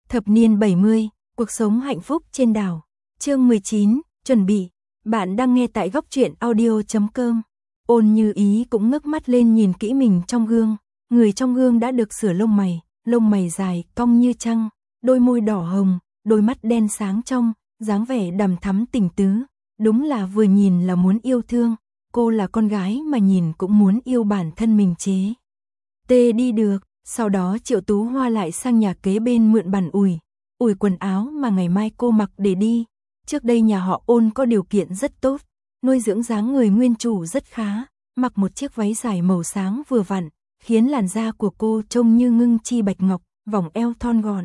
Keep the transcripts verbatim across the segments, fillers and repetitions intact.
Thập niên bảy mươi, cuộc sống hạnh phúc trên đảo. Chương mười chín, chuẩn bị. Bạn đang nghe tại góc truyện audio chấm com. Ôn Như Ý cũng ngước mắt lên nhìn kỹ mình trong gương. Người trong gương đã được sửa lông mày, lông mày dài, cong như trăng, đôi môi đỏ hồng, đôi mắt đen sáng trong, dáng vẻ đằm thắm tình tứ. Đúng là vừa nhìn là muốn yêu thương. Cô là con gái mà nhìn cũng muốn yêu bản thân mình chế. Tê đi được. Sau đó Triệu Tú Hoa lại sang nhà kế bên mượn bàn ủi, ủi quần áo mà ngày mai cô mặc để đi. Trước đây nhà họ Ôn có điều kiện rất tốt, nuôi dưỡng dáng người nguyên chủ rất khá, mặc một chiếc váy dài màu sáng vừa vặn, khiến làn da của cô trông như ngưng chi bạch ngọc, vòng eo thon gọn.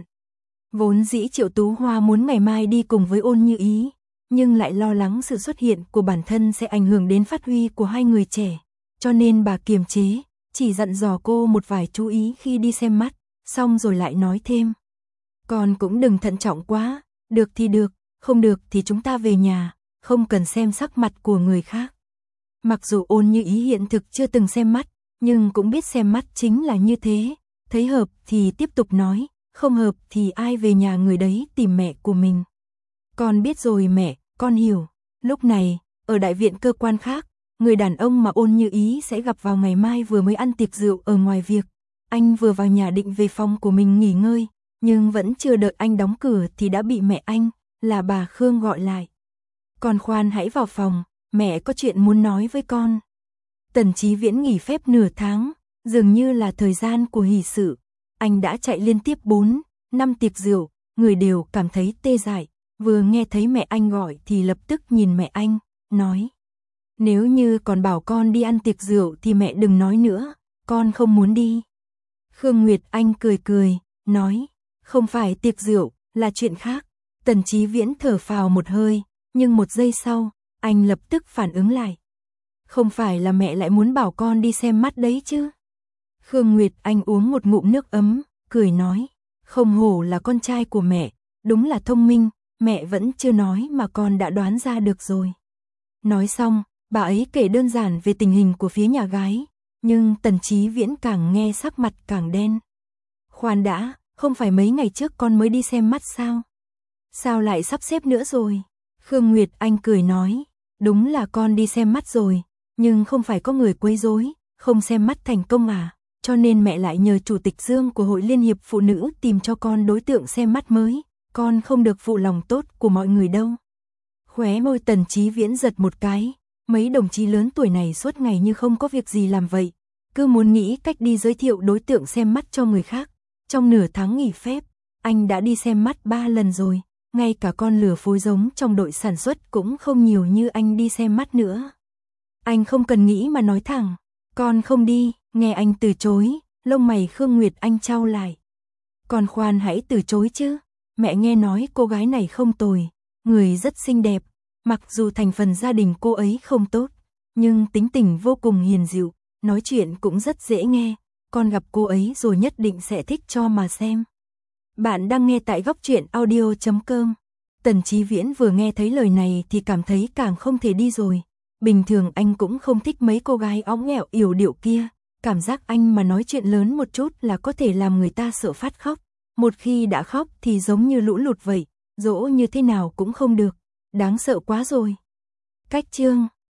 Vốn dĩ Triệu Tú Hoa muốn ngày mai đi cùng với Ôn Như Ý, nhưng lại lo lắng sự xuất hiện của bản thân sẽ ảnh hưởng đến phát huy của hai người trẻ, cho nên bà kiềm chế. Chỉ dặn dò cô một vài chú ý khi đi xem mắt, xong rồi lại nói thêm. Con cũng đừng thận trọng quá, được thì được, không được thì chúng ta về nhà, không cần xem sắc mặt của người khác. Mặc dù Ôn Như Ý hiện thực chưa từng xem mắt, nhưng cũng biết xem mắt chính là như thế, thấy hợp thì tiếp tục nói, không hợp thì ai về nhà người đấy tìm mẹ của mình. Con biết rồi mẹ, con hiểu. Lúc này, ở đại viện cơ quan khác, người đàn ông mà Ôn Như Ý sẽ gặp vào ngày mai vừa mới ăn tiệc rượu ở ngoài việc. Anh vừa vào nhà định về phòng của mình nghỉ ngơi, nhưng vẫn chưa đợi anh đóng cửa thì đã bị mẹ anh, là bà Khương gọi lại. Con khoan hãy vào phòng, mẹ có chuyện muốn nói với con. Tần Chí Viễn nghỉ phép nửa tháng, dường như là thời gian của hỷ sự. Anh đã chạy liên tiếp bốn, năm tiệc rượu, người đều cảm thấy tê dại. Vừa nghe thấy mẹ anh gọi thì lập tức nhìn mẹ anh, nói. Nếu như còn bảo con đi ăn tiệc rượu thì mẹ đừng nói nữa, con không muốn đi. Khương Nguyệt Anh cười cười, nói, không phải tiệc rượu, là chuyện khác. Tần Chí Viễn thở phào một hơi, nhưng một giây sau, anh lập tức phản ứng lại. Không phải là mẹ lại muốn bảo con đi xem mắt đấy chứ? Khương Nguyệt Anh uống một ngụm nước ấm, cười nói, không hổ là con trai của mẹ, đúng là thông minh, mẹ vẫn chưa nói mà con đã đoán ra được rồi. Nói xong, bà ấy kể đơn giản về tình hình của phía nhà gái, nhưng Tần Chí Viễn càng nghe sắc mặt càng đen. Khoan đã, không phải mấy ngày trước con mới đi xem mắt sao? Sao lại sắp xếp nữa rồi? Khương Nguyệt Anh cười nói, đúng là con đi xem mắt rồi, nhưng không phải có người quấy rối, không xem mắt thành công à, cho nên mẹ lại nhờ Chủ tịch Dương của Hội Liên hiệp Phụ nữ tìm cho con đối tượng xem mắt mới, con không được phụ lòng tốt của mọi người đâu. Khóe môi Tần Chí Viễn giật một cái. Mấy đồng chí lớn tuổi này suốt ngày như không có việc gì làm vậy, cứ muốn nghĩ cách đi giới thiệu đối tượng xem mắt cho người khác. Trong nửa tháng nghỉ phép, anh đã đi xem mắt ba lần rồi, ngay cả con lừa phối giống trong đội sản xuất cũng không nhiều như anh đi xem mắt nữa. Anh không cần nghĩ mà nói thẳng, con không đi. Nghe anh từ chối, lông mày Khương Nguyệt Anh chau lại. Con khoan hãy từ chối chứ, mẹ nghe nói cô gái này không tồi, người rất xinh đẹp. Mặc dù thành phần gia đình cô ấy không tốt, nhưng tính tình vô cùng hiền dịu, nói chuyện cũng rất dễ nghe, con gặp cô ấy rồi nhất định sẽ thích cho mà xem. Bạn đang nghe tại góc truyện audio chấm com. Tần Chí Viễn vừa nghe thấy lời này thì cảm thấy càng không thể đi rồi. Bình thường anh cũng không thích mấy cô gái óng ẻo yểu điệu kia, cảm giác anh mà nói chuyện lớn một chút là có thể làm người ta sợ phát khóc. Một khi đã khóc thì giống như lũ lụt vậy, dỗ như thế nào cũng không được. Đáng sợ quá rồi. Cách chương